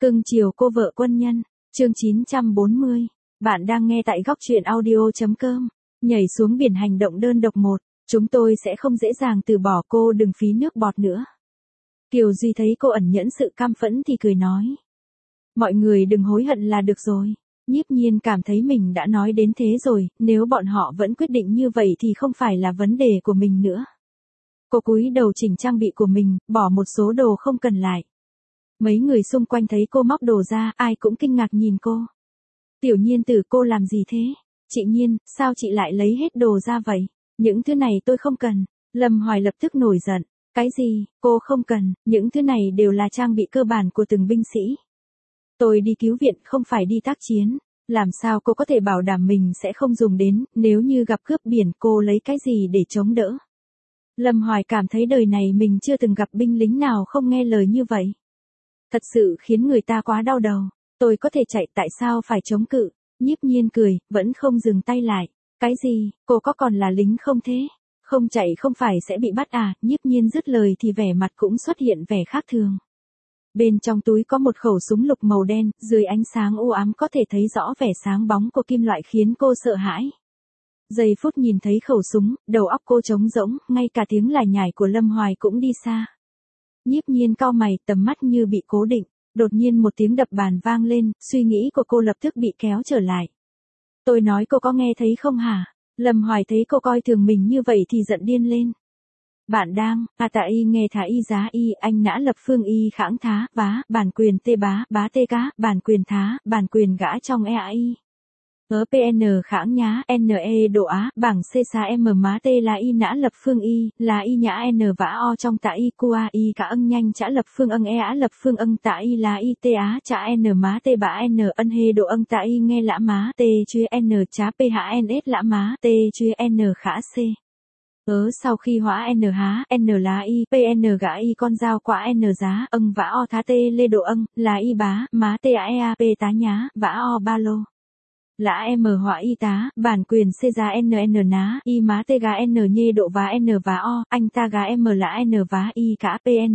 Cưng chiều cô vợ quân nhân, chương 940. Bạn đang nghe tại góc truyện audio.com. Nhảy xuống biển hành động đơn độc một, chúng tôi sẽ không dễ dàng từ bỏ cô, đừng phí nước bọt nữa. Kiều Duy thấy cô ẩn nhẫn sự căm phẫn thì cười nói. Mọi người đừng hối hận là được rồi. Nhiếp Nhiên cảm thấy mình đã nói đến thế rồi, nếu bọn họ vẫn quyết định như vậy thì không phải là vấn đề của mình nữa. Cô cúi đầu chỉnh trang bị của mình, bỏ một số đồ không cần lại. Mấy người xung quanh thấy cô móc đồ ra, ai cũng kinh ngạc nhìn cô. Tiểu Nhiên tử, cô làm gì thế? Chị Nhiên, sao chị lại lấy hết đồ ra vậy? Những thứ này tôi không cần. Lâm Hoài lập tức nổi giận. Cái gì, cô không cần, những thứ này đều là trang bị cơ bản của từng binh sĩ. Tôi đi cứu viện không phải đi tác chiến. Làm sao cô có thể bảo đảm mình sẽ không dùng đến, nếu như gặp cướp biển cô lấy cái gì để chống đỡ? Lâm Hoài cảm thấy đời này mình chưa từng gặp binh lính nào không nghe lời như vậy. Thật sự khiến người ta quá đau đầu. Tôi có thể chạy, tại sao phải chống cự? Nhiếp Nhiên cười, vẫn không dừng tay lại. Cái gì, cô có còn là lính không thế? Không chạy không phải sẽ bị bắt à? Nhiếp Nhiên dứt lời thì vẻ mặt cũng xuất hiện vẻ khác thường. Bên trong túi có một khẩu súng lục màu đen, dưới ánh sáng u ám có thể thấy rõ vẻ sáng bóng của kim loại khiến cô sợ hãi. Giây phút nhìn thấy khẩu súng, đầu óc cô trống rỗng, ngay cả tiếng lải nhải của Lâm Hoài cũng đi xa. Nhiếp Nhiên cau mày, tầm mắt như bị cố định, đột nhiên một tiếng đập bàn vang lên, suy nghĩ của cô lập tức bị kéo trở lại. Tôi nói cô có nghe thấy không hả? Lâm Hoài thấy cô coi thường mình như vậy thì giận điên lên. Bạn đang, tạ y nghe thả y giá y, anh nã lập phương y khãng thá, vá, bản quyền tê bá tê cá, bản quyền thá, bản quyền gã trong EAI. PN khãng nhá, NE độ á, bảng C xa M má T là y nã lập phương y, là y nhã N vã O trong tạ y qua y cả ân nhanh chả lập phương ân E á lập phương ân tạ y là y T á chả N má T bã N ân hê độ ân tạ y nghe lã má T chuy N chá PHNS lã má T chuy N khả C. Sau khi hóa N há, N là y, PN gã y con dao quả N giá, ân vã O thá T lê độ ân, là y bá, má T A E A P tá nhá, vã O ba lô. Lã M họa y tá, bản quyền C giá NN ná, y má T gá N nhê độ vá N vá O, anh ta gá M lã N vá y cả PN.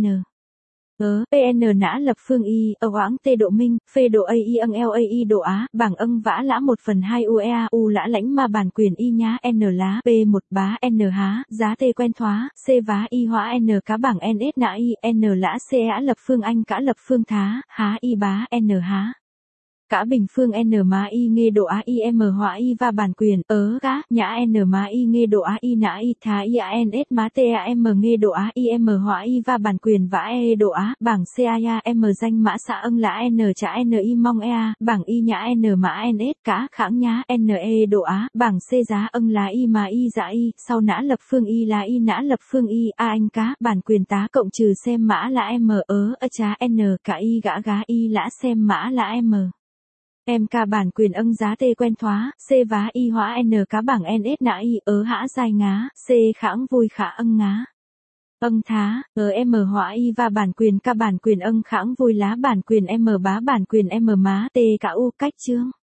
PN nã lập phương y, oãng T độ minh, phê độ AI ân LAI độ á, bảng ân vã lã 1/2 UEA, U lã lãnh ma bản quyền y nhá N lá, P1 bá N há, giá T quen thoá, C vá y hóa N cá bảng NS nã y, N lã C á lập phương anh cả lập phương thá, há y bá N há. Cả bình phương N má y nghe độ á y M hóa y và bản quyền, gá, nhã N má y nghe độ á y nã y thá y A N S má T A M nghe độ á y M hóa y và bản quyền vã E độ á, bảng C A ya M danh mã xã ân lã N chả N y mong EA, bảng y nhã N mã N S cá khãng nhá N E độ á, bảng C giá ân lá y má y dạ y, sau nã lập phương y là y nã lập phương y, A anh cá, bản quyền tá cộng trừ xem mã là M chá N cả y gã gá y lã xem mã là M. MK bản quyền ân giá T quen thoá, C vá y hóa N cá bảng NS nã y, hã dài ngá, C khãng vui khả ân ngá. Ân thá, M hóa y và bản quyền K bản quyền ân khãng vui lá bản quyền M bá bản quyền M má T cả U cách chương.